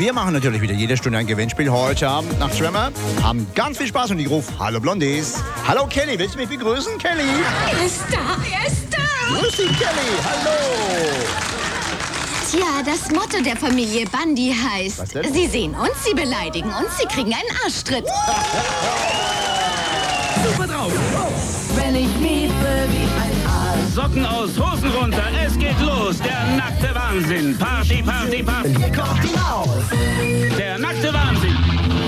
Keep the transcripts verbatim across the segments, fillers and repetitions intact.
Wir machen natürlich wieder jede Stunde ein Gewinnspiel heute Abend nach Tremor. Haben ganz viel Spaß und ich rufe Hallo Blondies. Hallo Kelly, willst du mich begrüßen, Kelly? Er ist da, er ist da. Grüß dich, Kelly, hallo. Tja, das Motto der Familie Bundy heißt, Was denn? Sie sehen uns, Sie beleidigen uns, Sie kriegen einen Arschtritt. Super drauf. Wenn ich miepe wie ein Aal. Socken aus, Hosen runter, es geht los. Der nackte Wahnsinn. Party, Party, Party. Hier kommt die Maus. Der nackte Wahnsinn.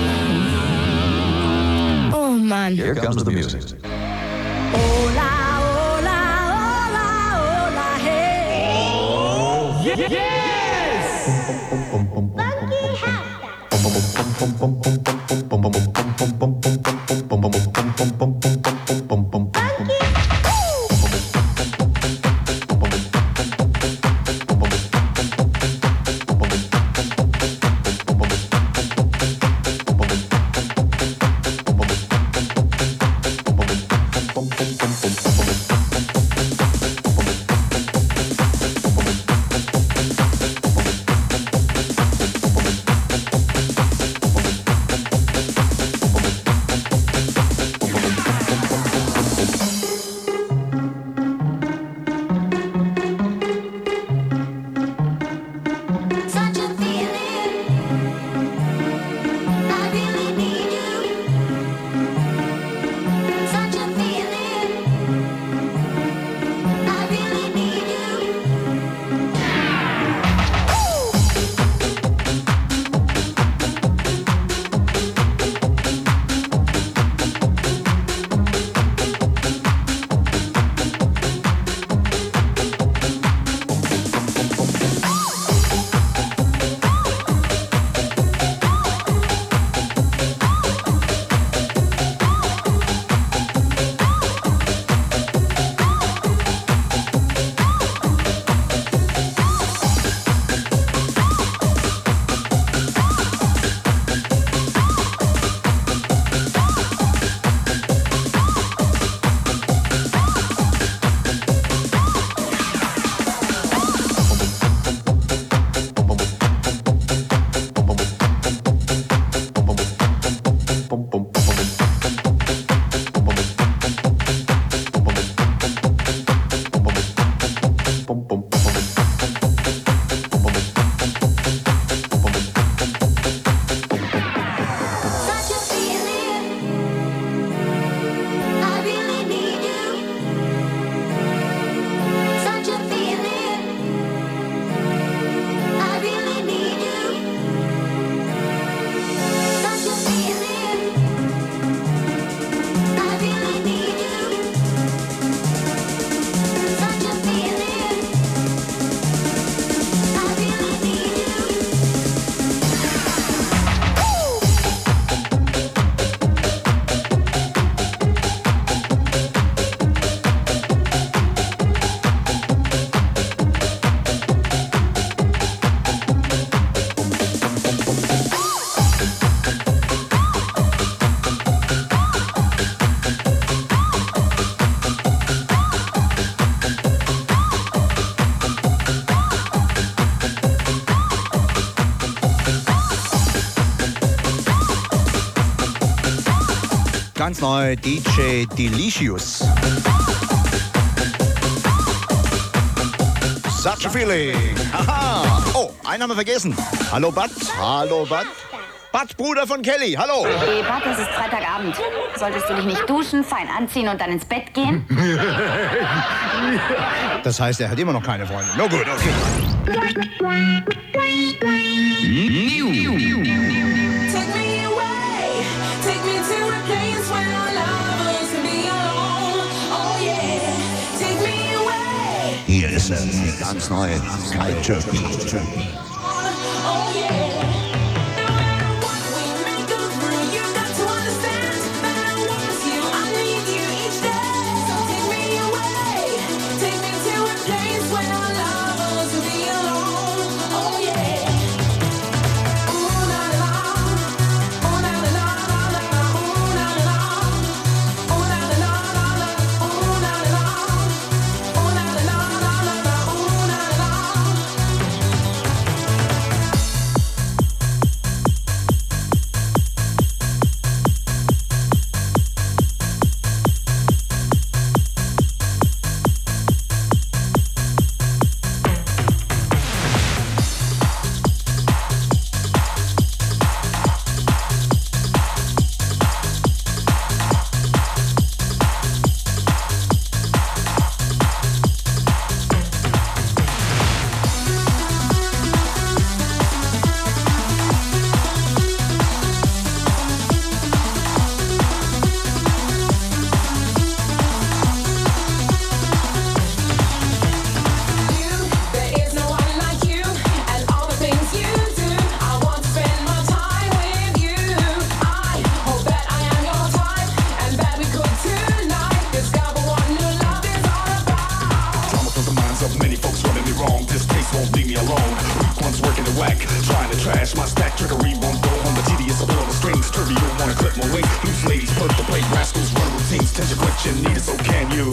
Oh Mann. Here comes the music. Ola, ola, ola, ola, hey. Oh, yes! Ganz neu D J Delicious. Such a feeling. Haha. Oh, einen haben wir vergessen. Hallo Bud. Hallo Bud. Bud, Bruder von Kelly. Hallo. Hey, Bud, es ist Freitagabend. Solltest du dich nicht duschen, fein anziehen und dann ins Bett gehen? Das heißt, er hat immer noch keine Freunde. No gut, okay. Hier ist es, ganz neu, Sky Turkey. the whack. Trying to trash my stack, trickery won't go on the tedious, pull on the strings. Trivial, wanna clip my wing. Loose ladies, perk the plate, rascals, run routines. Tension question, need it, so can you?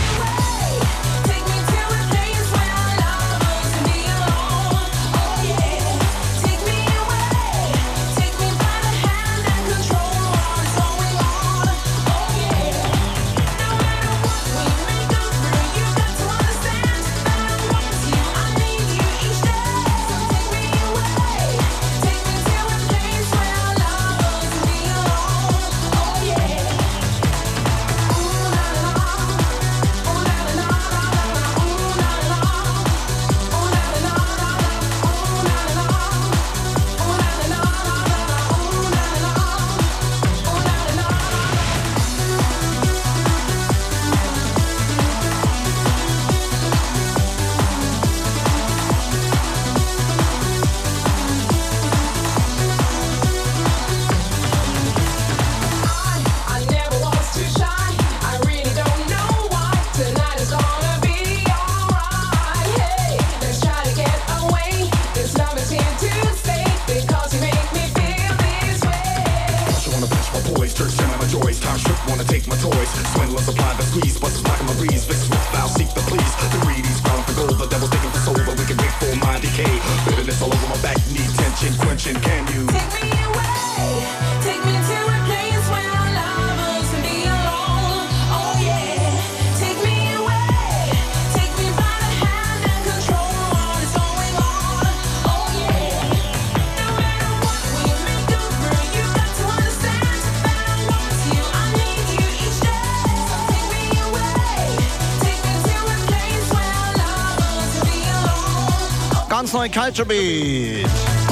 Ganz neu Culture Beat.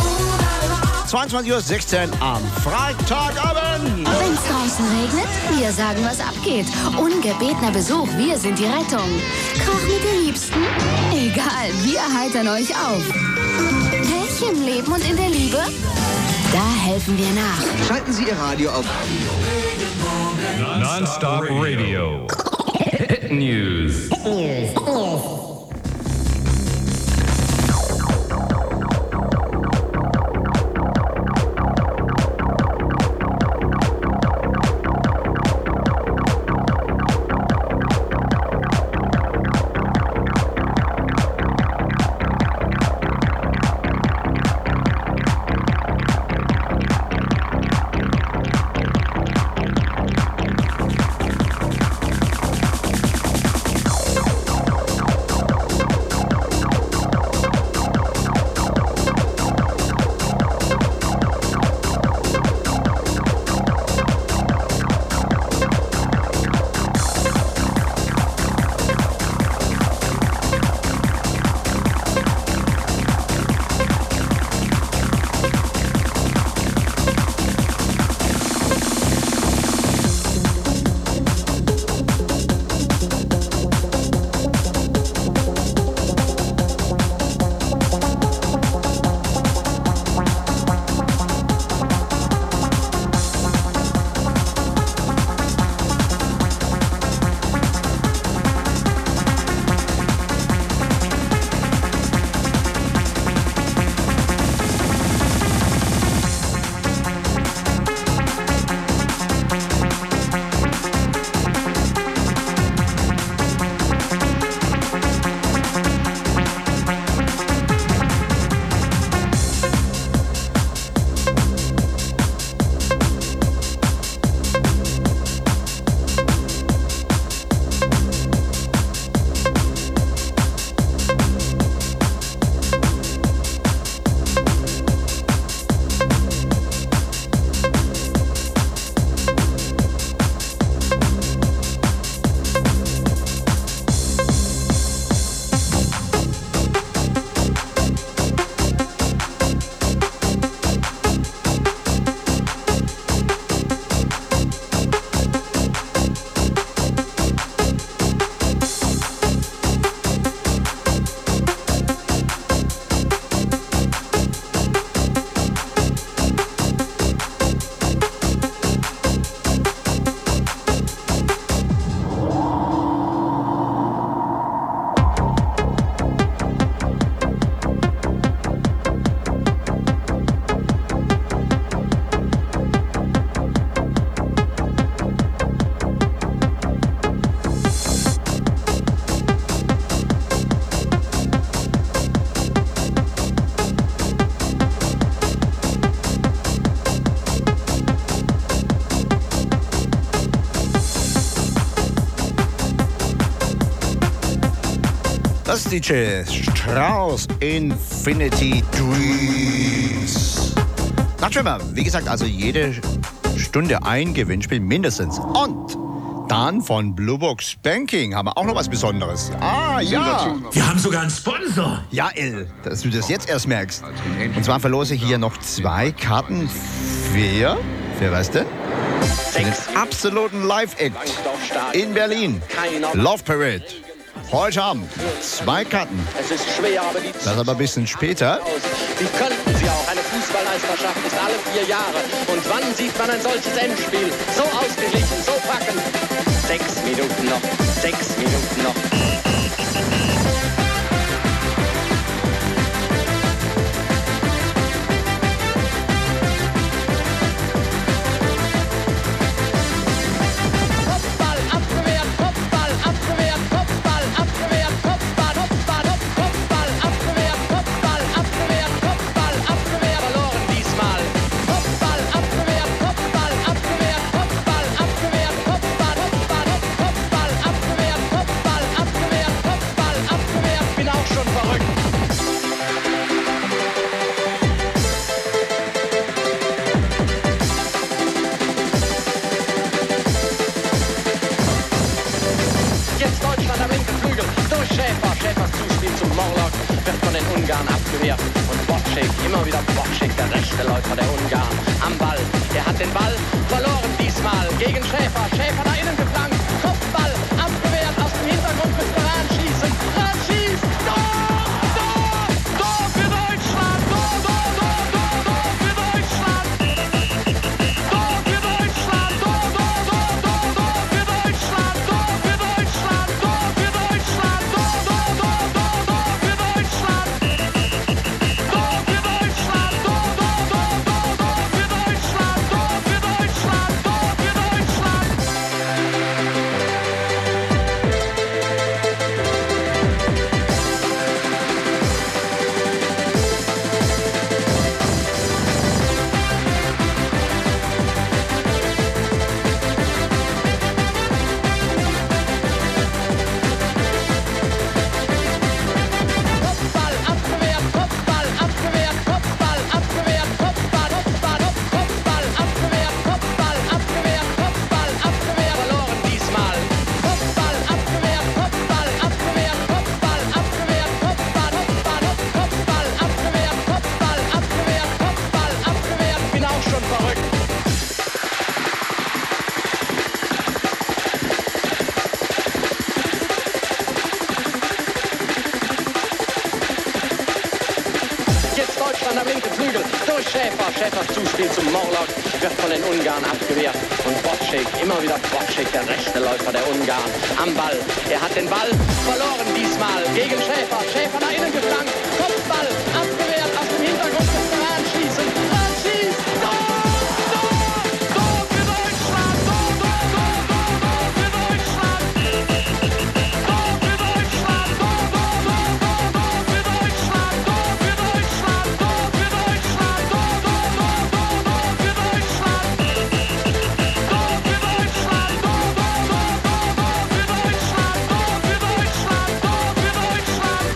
zweiundzwanzig Uhr sechzehn am Freitagabend. Wenn's draußen regnet, wir sagen, was abgeht. Ungebetener Besuch, wir sind die Rettung. Krach mit den Liebsten? Egal, wir heitern euch auf. Pech im Leben und in der Liebe? Da helfen wir nach. Schalten Sie Ihr Radio auf Non-Stop Radio. Hit News. News. News. Das ist D J Strauss, Infinity Dreams. Nachtschwimmer, wie gesagt, also jede Stunde ein Gewinnspiel mindestens. Und dann von Blue Box Banking haben wir auch noch was Besonderes. Ah, ja. Wir haben sogar einen Sponsor. Ja, El, dass du das jetzt erst merkst. Und zwar verlose ich hier noch zwei Karten für, für was denn? Für den absoluten Live-Act in Berlin. Love Parade. Heute Abend zwei Karten. Es ist schwer, aber die Das aber ein bisschen später. Wie könnten sie auch? Eine Fußballmeisterschaft ist alle vier Jahre. Und wann sieht man ein solches Endspiel? So ausgeglichen, so packend. Sechs Minuten noch, sechs Minuten noch. Abgewehrt und Wojciech, immer wieder Wojciech, der rechte Läufer der Ungarn, am Ball. Er hat den Ball verloren diesmal gegen Schäfer. Schäfer da innen geflankt, Kopfball, abgewehrt, aus dem Hintergrund müsste Rahn schießen. Rahn schießt, Tor, Tor, Tor für Deutschland, Tor, Tor, Tor, Tor, Tor für Deutschland. Tor für Deutschland, Tor, Tor, Tor, Tor, Tor für Deutschland, Tor für Deutschland, Tor für Deutschland, Tor, Tor, Tor, Tor, Tor für Deutschland. Schäfers Zuspiel zum Morlock wird von den Ungarn abgewehrt. Und Wojciech, immer wieder Wojciech, der rechte Läufer der Ungarn, am Ball. Er hat den Ball verloren diesmal gegen Schäfer. Schäfer da innen geflankt, Kopfball, abgewehrt, aus dem Hintergrund müsste Rahn schießen. Rahn schießt, Tor, Tor, Tor für Deutschland, Tor, Tor, Tor, Tor, Tor für Deutschland. Tor für Deutschland, Tor, Tor, Tor, Tor, Tor für Deutschland, Tor für Deutschland, Tor für Deutschland, Tor, Tor, Tor, Tor, Tor für Deutschland. Tor für Deutschland, Tor, Tor, Tor, Tor für Deutschland, Tor für Deutschland, Tor für Deutschland.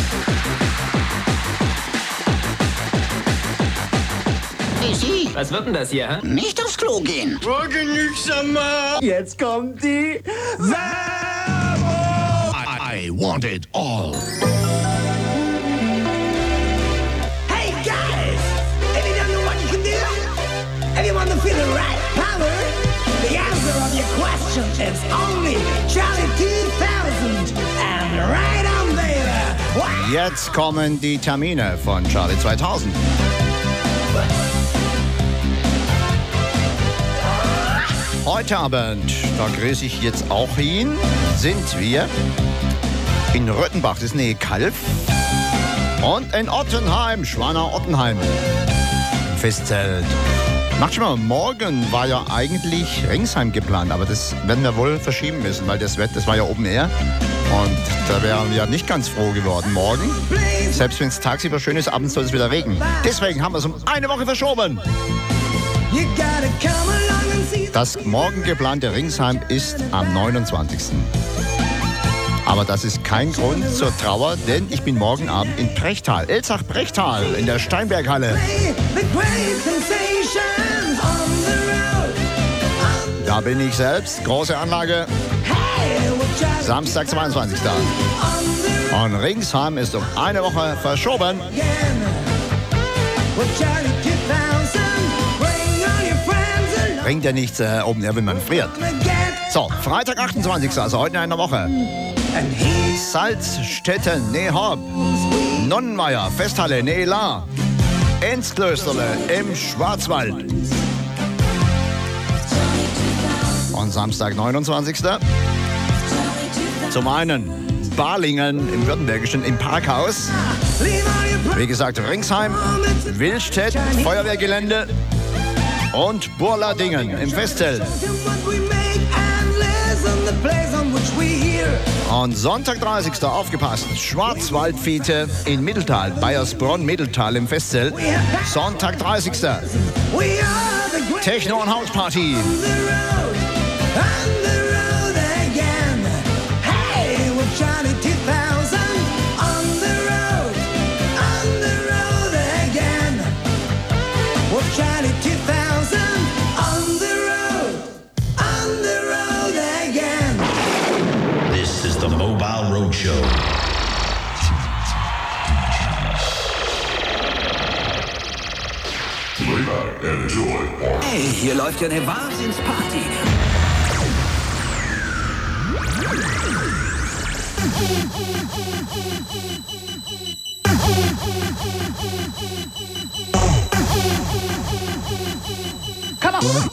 Was wird denn das hier, hä? Nicht aufs Klo gehen. Oh, genügsamer! Jetzt kommt die Werbung! I, I want it all. Hey guys! If you don't know what you can do, if you want to feel the right power, the answer of your question is only Charlie two thousand. And right on, baby! Wow. Jetzt kommen die Termine von Charlie zweitausend. Heute Abend, da grüße ich jetzt auch hin, sind wir in Röttenbach, das ist Nähe Kalf, und in Ottenheim, Schwaner-Ottenheim, Festzelt. Macht schon mal, morgen war ja eigentlich Ringsheim geplant, aber das werden wir wohl verschieben müssen, weil das Wetter, das war ja Open Air und da wären wir nicht ganz froh geworden morgen. Selbst wenn es tagsüber schön ist, abends soll es wieder regnen. Deswegen haben wir es um eine Woche verschoben. Das morgen geplante Ringsheim ist am neunundzwanzigsten Aber das ist kein Grund zur Trauer, denn ich bin morgen Abend in Brechtal, Elzach-Brechtal, in der Steinberghalle. Da bin ich selbst, große Anlage, Samstag, zweiundzwanzigsten Und Ringsheim ist um eine Woche verschoben. Bringt ja nichts äh, oben her, wenn man friert. So, Freitag, achtundzwanzigsten also heute in einer Woche. Salzstetten, nee Horb. Nonnenmeier, Festhalle, nee La. Enzklösterle im Schwarzwald. Und Samstag, neunundzwanzigsten Zum einen Balingen im Württembergischen im Parkhaus. Wie gesagt, Ringsheim, Willstedt, Feuerwehrgelände und Burladingen im Festzelt. Und Sonntag, dreißigsten aufgepasst, Schwarzwaldfete in Mitteltal, Bayersbronn, Mitteltal im Festzelt. Sonntag, dreißigsten Techno- und Hausparty. The Mobile Roadshow. Hey, hier läuft ja eine Wahnsinnsparty. Come on.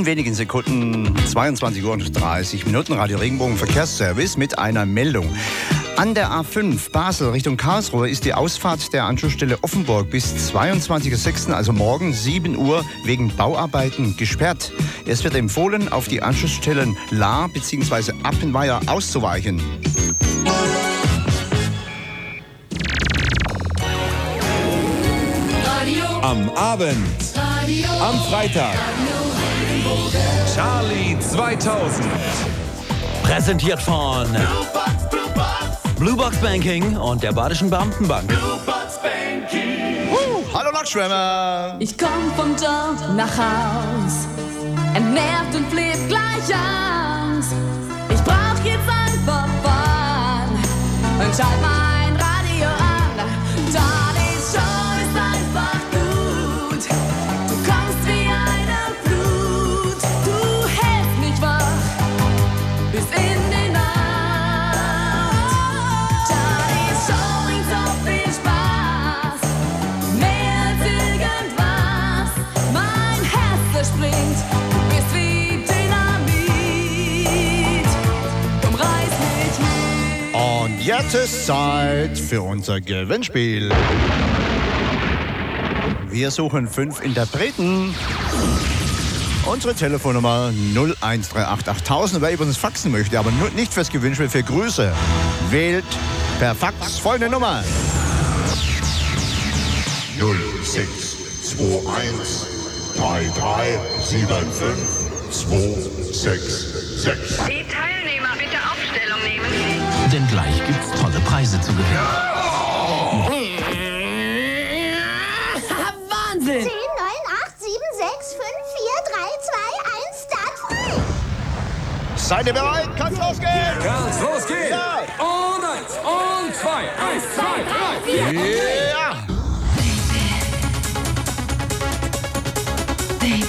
In wenigen Sekunden, zweiundzwanzig Uhr und dreißig Minuten, Radio Regenbogen Verkehrsservice mit einer Meldung. An der A fünf Basel Richtung Karlsruhe ist die Ausfahrt der Anschlussstelle Offenburg bis zweiundzwanzigsten sechsten, also morgen sieben Uhr, wegen Bauarbeiten gesperrt. Es wird empfohlen, auf die Anschlussstellen Lahr bzw. Appenweier auszuweichen. Am Abend, Radio. Am Freitag. Charlie zweitausend. Präsentiert von Bluebox Banking und der Badischen Beamtenbank. Bluebox Banking. Uh, hallo Nachtschwimmer. Ich komm vom Job nach Haus, entnervt und fleht gleich aus. Ich brauch jetzt einfach Fun und schalt mein Radio an. Charlie's Show ist einfach gut. Du kommst wie eine Flut. Du hältst mich wach bis in die Nacht. Charlie's Show bringt so viel Spaß, mehr als irgendwas. Mein Herz zerspringt, du bist wie Dynamit. Komm, reiß mich mit. Und jetzt ist Zeit für unser Gewinnspiel. Wir suchen fünf Interpreten. Unsere Telefonnummer null eins drei acht achttausend. Wer übrigens faxen möchte, aber nur nicht fürs Gewinnspiel, für Grüße, wählt per Fax folgende Nummer. null sechs zwei eins drei drei sieben fünf zwei sechs sechs. Die Teilnehmer bitte Aufstellung nehmen. Denn gleich gibt's tolle Preise zu gewinnen. Wahnsinn! zehn, neun, acht, sieben, sechs, fünf, vier, drei, zwei, eins, Start frei! Seid ihr bereit? Kann's losgehen? Kann's losgehen! Ja. Und eins, und zwei, eins, zwei, drei, vier! Ja! Baby.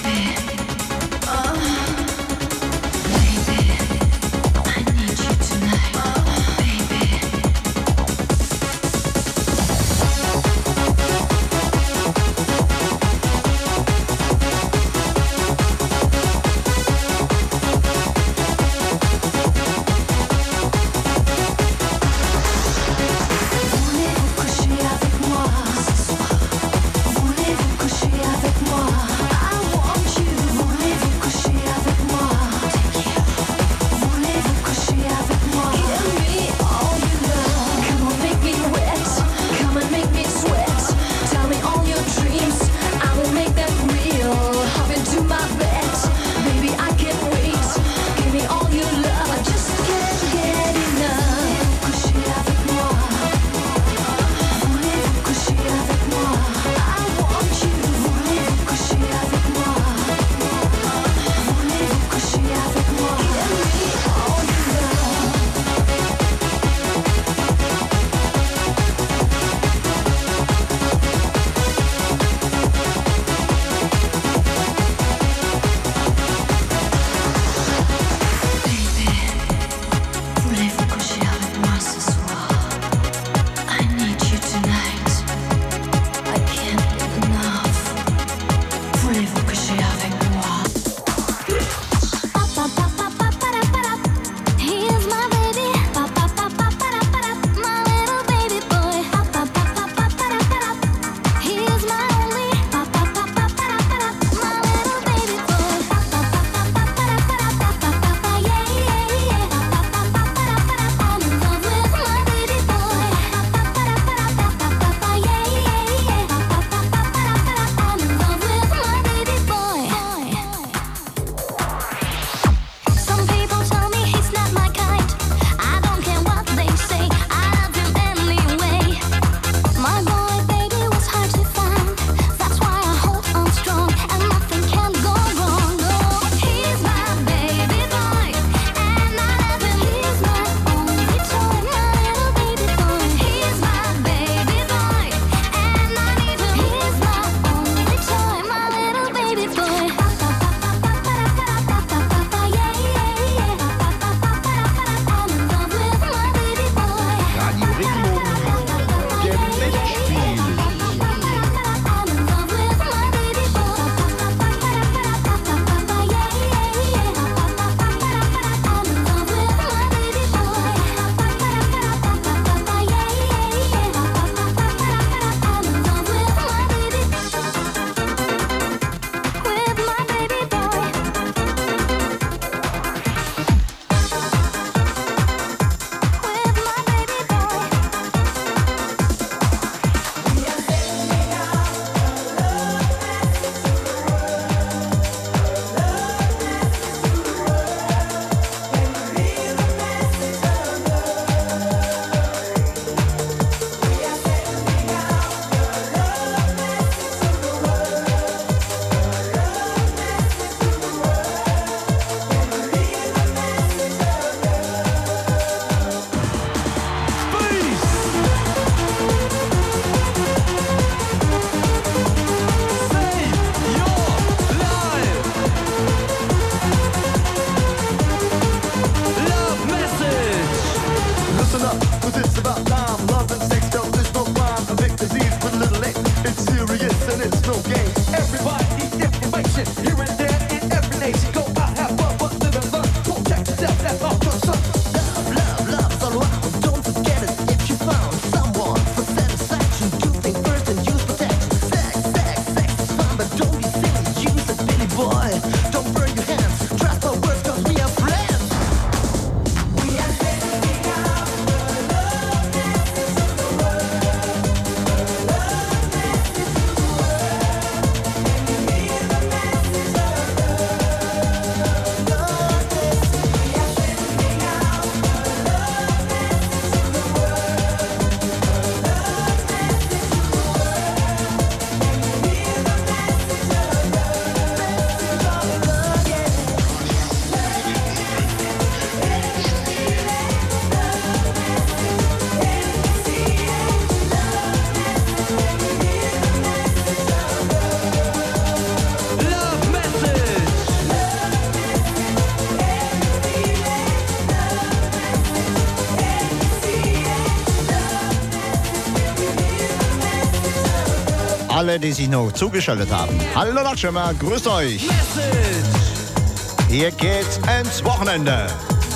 alle, die sich noch zugeschaltet haben. Hallo Nachtschwärmer, grüßt euch. Hier geht's ins Wochenende.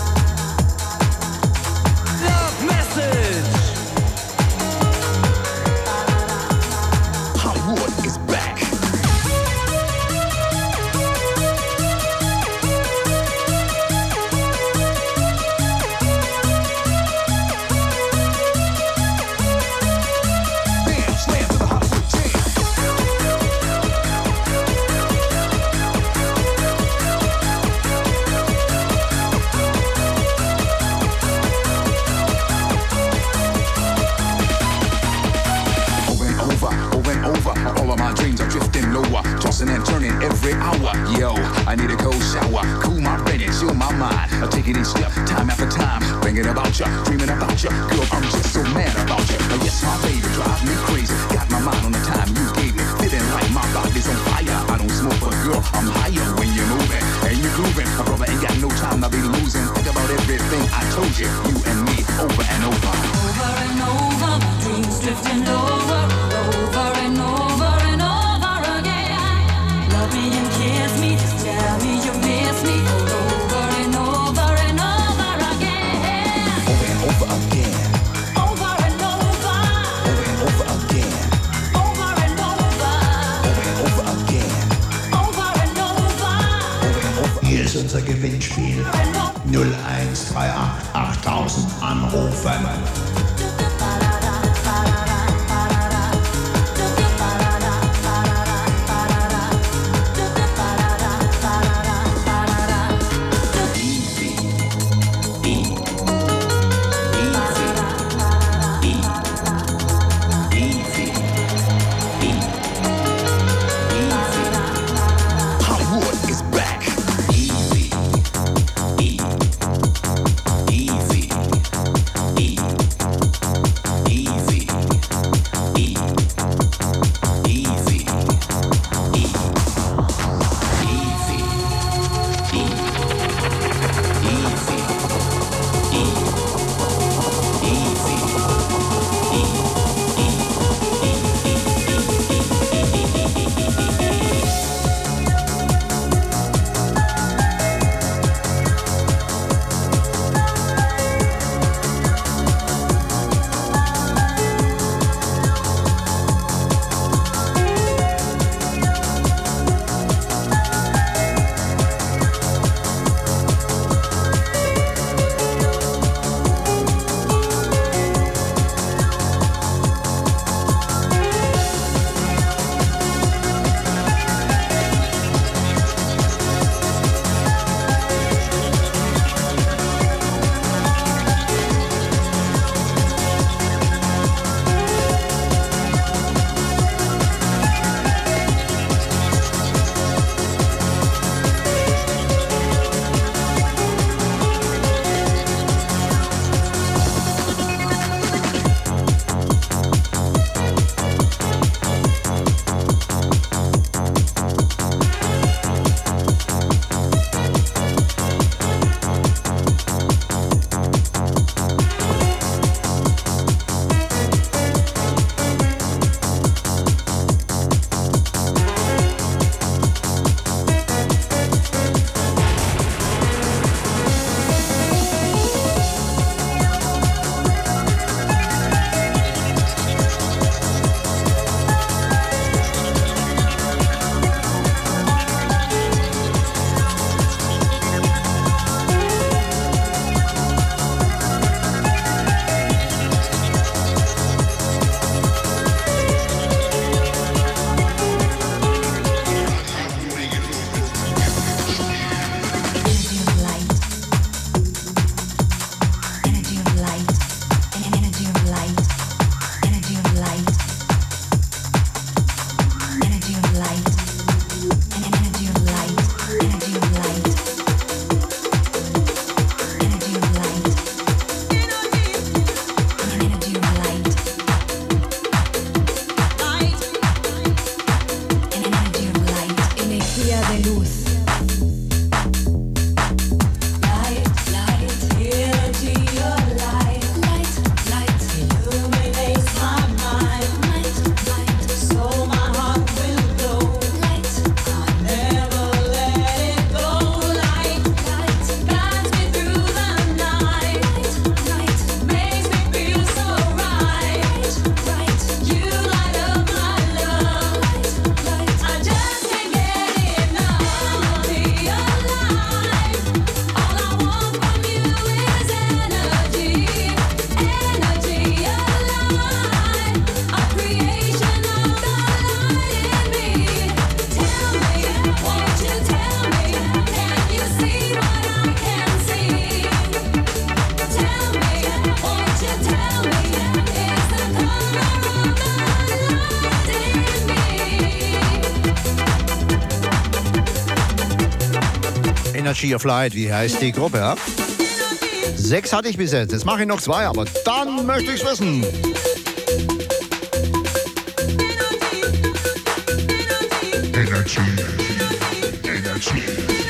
Love message. Hollywood is back. And turning every hour. Yo, I need a cold shower, cool my brain and chill my mind. I take it each step, time after time, thinking about you, dreaming about you. Girl, I'm just so mad about you. Oh, yes, my baby drives me crazy. Got my mind on the time you gave me, feeling like my body's on fire. I don't smoke, but girl, I'm higher when you're moving and you're grooving. My brother ain't got no time to be losing. Think about everything I told you, you and me, over and over. Over and over, my dreams drifting over, over and over and over again. Love me and kiss me, just tell me you miss me, over and over and over again. Over and over again. Over and over. Over and over again. Over and over. Over and over again. Over and over. Over and over. Hier ist unser Gewinnspiel. null eins drei acht achttausend anrufen. Easy, easy, easy. Energy of Light, wie heißt die Gruppe? Ja? Sechs hatte ich bis jetzt, jetzt mache ich noch zwei, aber dann möchte ich's wissen. Energy, Energy.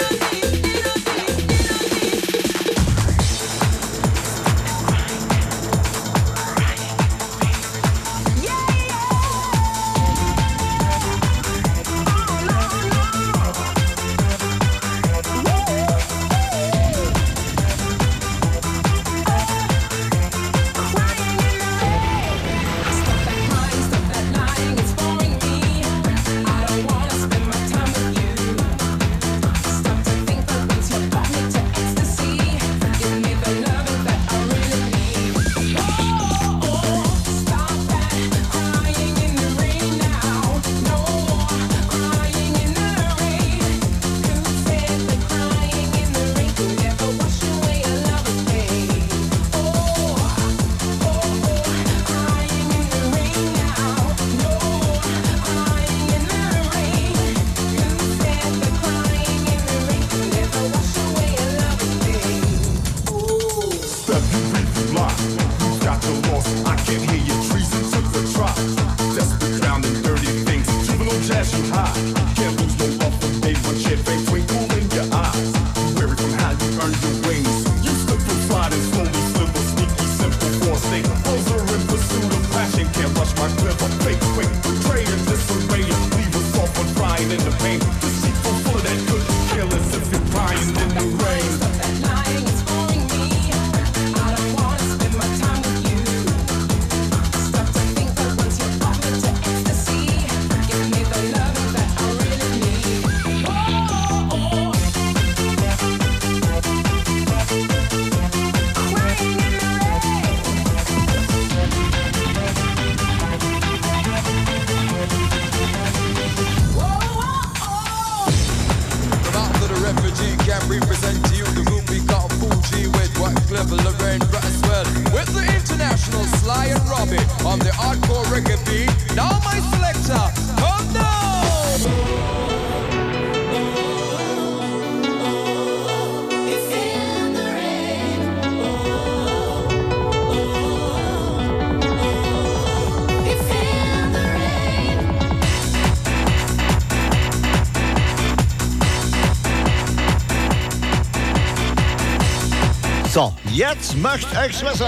So, jetzt möchte ich's wissen.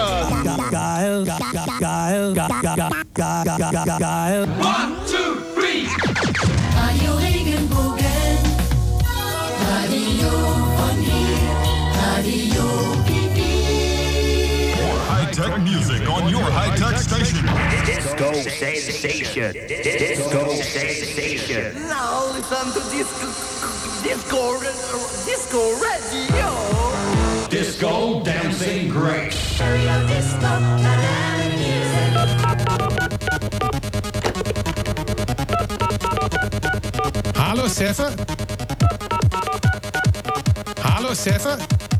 Geil, geil, geil, geil, geil. One, two, three. Radio Regenbogen, Radio von hier, Radio Pipi. High-tech music on your high-tech station. Disco sensation. Disco sensation. Now listen to disco, disco, disco radio. Disco dancing great. Stereo disco, dynamic music. Hallo Seffe? Hallo Seffe?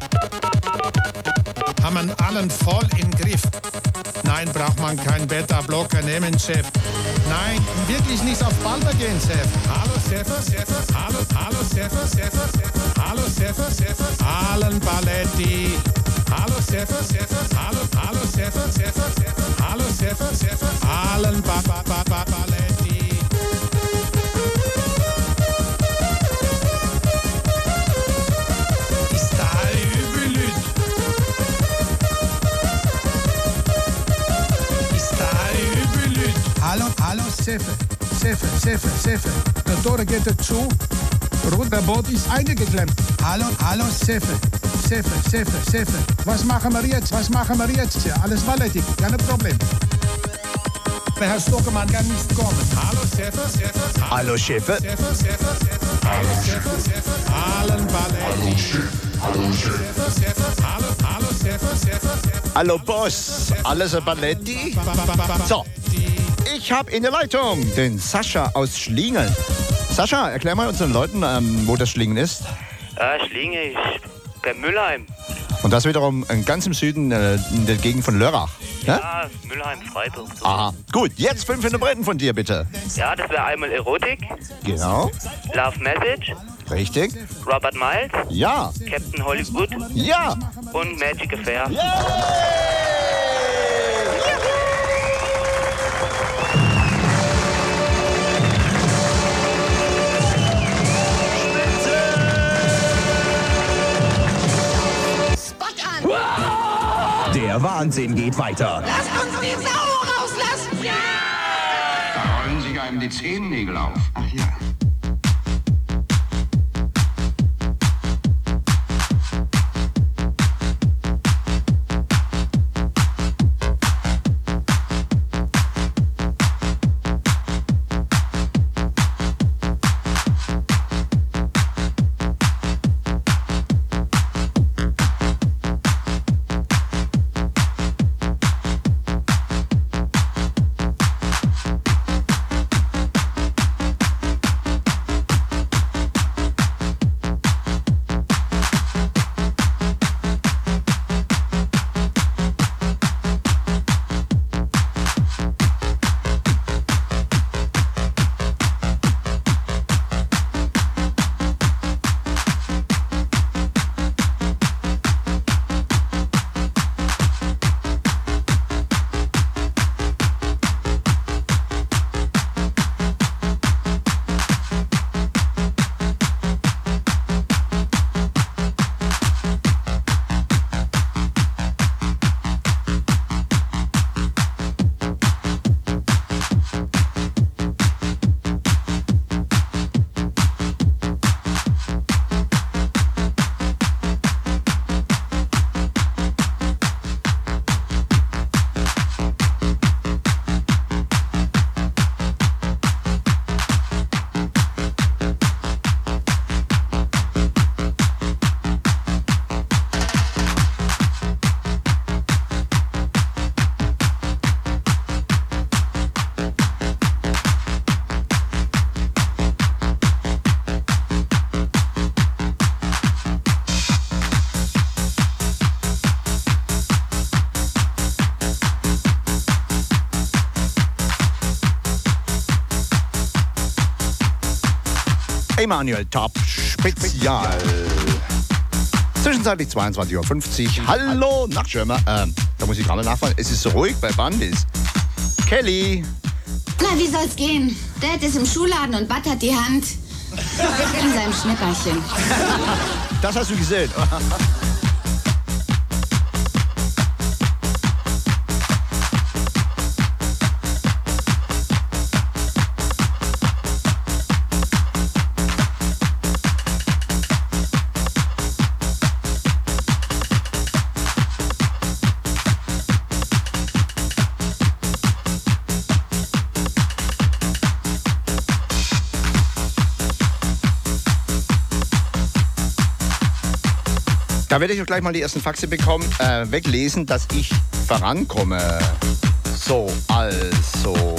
Haben wir allen voll im Griff? Nein, braucht man keinen Beta-Blocker nehmen, Chef. Nein, wirklich nicht auf Palme gehen, Chef. Hallo Seffe, Seffe, hallo, hallo Seffe, Seffe, hallo Seffe, Seffe, allen Paletti. Hallo Seffe, Seffe, hallo, hallo Seffe, Seffe, hallo Seffe, Seffe, allen ba ba ba ba Paletti. Ist da übel? Ist da übel? Hallo, hallo Seffe, Seffe, Seffe, Seffe. Der Tore geht dazu. Roter Boot ist eingeklemmt. Hallo, hallo Seffe, Seffe, Seffe, Seffe. Was machen wir jetzt? Was machen wir jetzt hier? Alles Valetti, kein Problem. Der Herr Stockermann kann nicht kommen. Hallo Seffe, Seffe. Hallo Schiffe. Seffe, Seffe, Seffe. Hallo Seffe, Seffe. Allen Balletti. Hallo Chef, hallo Chef. Seffe, Seffe. Hallo, hallo Seffe, Seffe, Seffe. Hallo Boss, alles Balletti? So, ich habe in der Leitung den Sascha aus Schlingen. Sascha, erklär mal unseren Leuten, ähm, wo das Schlingen ist. Äh, Schlingen ist bei Müllheim. Und das wiederum ganz im Süden, äh, in der Gegend von Lörrach. Ja, Mülheim, Freiburg. So. Aha, gut. Jetzt fünf Interpreten von dir, bitte. Ja, das wäre einmal Erotik. Genau. Love Message. Richtig. Robert Miles. Ja. Captain Hollywood. Ja. Und Magic Affair. Yeah. Der Wahnsinn geht weiter. Lass uns die Sau rauslassen! Ja! Da rollen sich einem die Zehennägel auf. Ach ja. Emanuel Top Spezial. Zwischenzeitlich zweiundzwanzig Uhr fünfzig. Hallo, Nachtschirmer. Ähm, da muss ich gerade nachfragen. Es ist so ruhig bei Bandis. Kelly. Na, wie soll's gehen? Dad ist im Schuhladen und buttert die Hand in seinem Schnipperchen. Das hast du gesehen. Da werde ich auch gleich mal die ersten Faxe bekommen, äh, weglesen, dass ich vorankomme. So, also.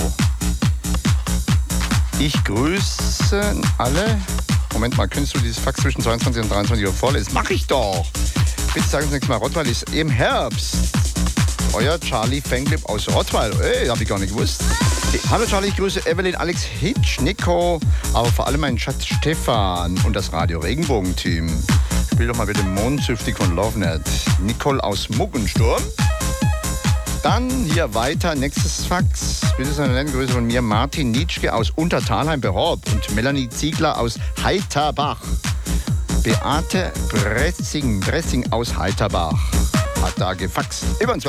Ich grüße alle. Moment mal, könntest du dieses Fax zwischen zweiundzwanzig und dreiundzwanzig Uhr vorlesen? Mach ich doch. Bitte sagen Sie nächstes Mal, Rottweil ist im Herbst. Euer Charlie Fanclub aus Rottweil. Ey, hab ich gar nicht gewusst. Hallo Charlie, ich grüße Evelyn, Alex, Hitch, Nico, aber vor allem meinen Schatz Stefan und das Radio Regenbogen-Team. Spiel doch mal bitte Mondsüftig von LoveNet. Nicole aus Muggensturm. Dann hier weiter, nächstes Fax. Bitte so eine nette Grüße von mir. Martin Nitschke aus Untertalheim bei Horb und Melanie Ziegler aus Heiterbach. Beate Bressing, Bressing aus Heiterbach hat da gefaxt. Über